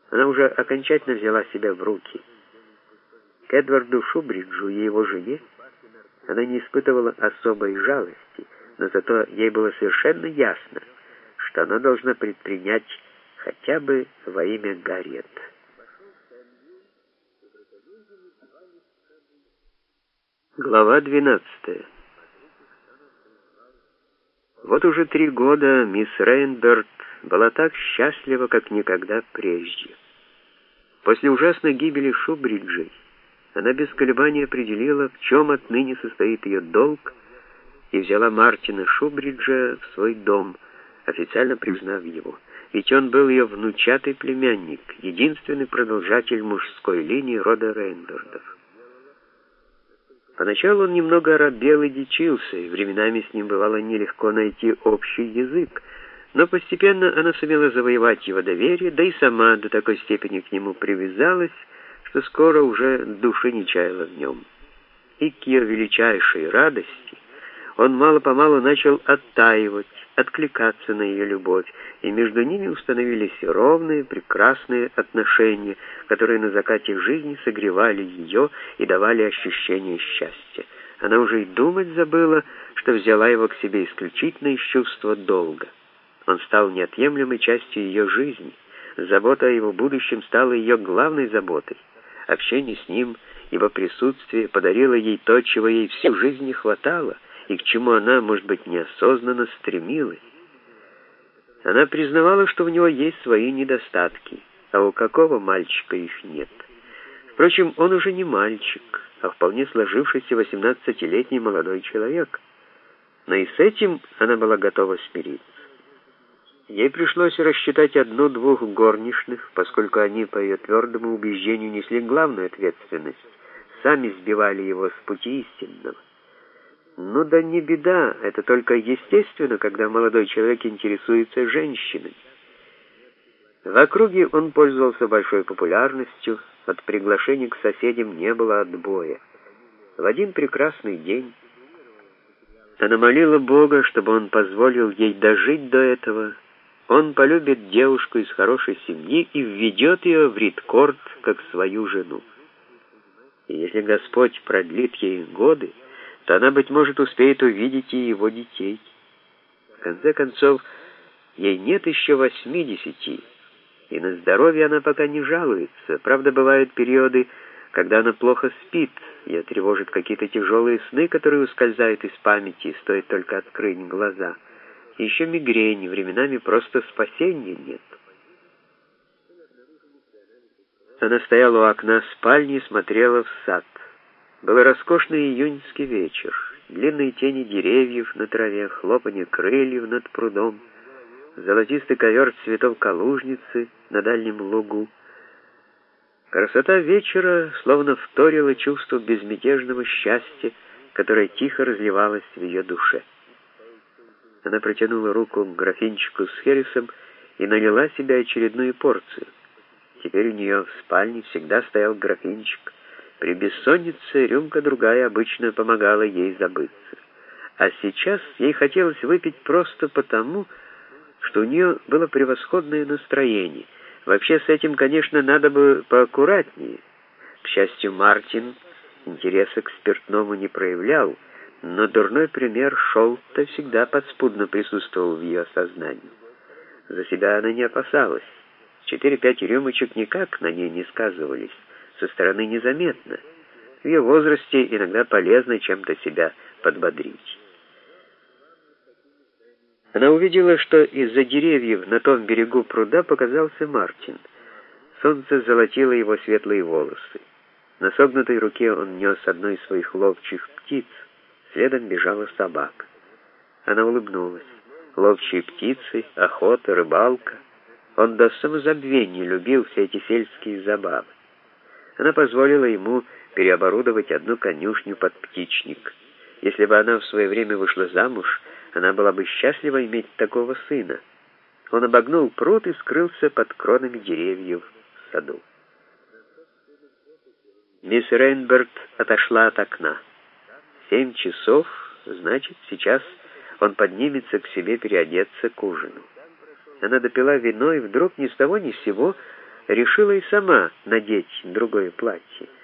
Она уже окончательно взяла себя в руки. К Эдварду Шубриджу и его жене она не испытывала особой жалости, но зато ей было совершенно ясно, что она должна предпринять хотя бы во имя Гарриет. Глава 12. Вот уже 3 года мисс Рейнберт была так счастлива, как никогда прежде. После ужасной гибели Шубриджей она без колебаний определила, в чем отныне состоит ее долг, и взяла Мартина Шубриджа в свой дом, официально признав его. Ведь он был ее внучатый племянник, единственный продолжатель мужской линии рода Рейнбертов. Поначалу он немного оробел и дичился, и временами с ним бывало нелегко найти общий язык, но постепенно она сумела завоевать его доверие, да и сама до такой степени к нему привязалась, что скоро уже души не чаяла в нем. И к ее величайшей радости он мало-помалу начал оттаивать, откликаться на ее любовь, и между ними установились ровные, прекрасные отношения, которые на закате жизни согревали ее и давали ощущение счастья. Она уже и думать забыла, что взяла его к себе исключительно из чувства долга. Он стал неотъемлемой частью ее жизни. Забота о его будущем стала ее главной заботой. Общение с ним, его присутствие подарило ей то, чего ей всю жизнь не хватало, и к чему она, может быть, неосознанно стремилась. Она признавала, что у него есть свои недостатки, а у какого мальчика их нет. Впрочем, он уже не мальчик, а вполне сложившийся 18-летний молодой человек. Но и с этим она была готова смириться. Ей пришлось рассчитать 1-2 горничных, поскольку они, по ее твердому убеждению, несли главную ответственность, сами сбивали его с пути истинного. Ну да не беда, это только естественно, когда молодой человек интересуется женщинами. В округе он пользовался большой популярностью, от приглашений к соседям не было отбоя. В один прекрасный день она молила Бога, чтобы он позволил ей дожить до этого. Он полюбит девушку из хорошей семьи и введет ее в Ридкорт как свою жену. И если Господь продлит ей годы, то она, быть может, успеет увидеть и его детей. В конце концов, ей нет еще 80, и на здоровье она пока не жалуется. Правда, бывают периоды, когда она плохо спит, ее тревожат какие-то тяжелые сны, которые ускользают из памяти, стоит только открыть глаза. И еще мигрень, временами просто спасения нет. Она стояла у окна спальни и смотрела в сад. Был роскошный июньский вечер, длинные тени деревьев на траве, хлопанье крыльев над прудом, золотистый ковер цветов калужницы на дальнем лугу. Красота вечера словно вторила чувству безмятежного счастья, которое тихо разливалось в ее душе. Она протянула руку к графинчику с хересом и налила себе очередную порцию. Теперь у нее в спальне всегда стоял графинчик. При бессоннице рюмка другая обычно помогала ей забыться. А сейчас ей хотелось выпить просто потому, что у нее было превосходное настроение. Вообще с этим, конечно, надо бы поаккуратнее. К счастью, Мартин интереса к спиртному не проявлял, но дурной пример Шолта всегда подспудно присутствовал в ее сознании. За себя она не опасалась. 4-5 рюмочек никак на ней не сказывались. Со стороны незаметно. В ее возрасте иногда полезно чем-то себя подбодрить. Она увидела, что из-за деревьев на том берегу пруда показался Мартин. Солнце золотило его светлые волосы. На согнутой руке он нес одну из своих ловчих птиц. Следом бежала собака. Она улыбнулась. Ловчие птицы, охота, рыбалка. Он до самозабвения любил все эти сельские забавы. Она позволила ему переоборудовать одну конюшню под птичник. Если бы она в свое время вышла замуж, она была бы счастлива иметь такого сына. Он обогнул пруд и скрылся под кронами деревьев в саду. Мисс Рейнберт отошла от окна. 7 часов, значит, сейчас он поднимется к себе переодеться к ужину. Она допила вино и вдруг ни с того ни с сего решила и сама надеть другое платье.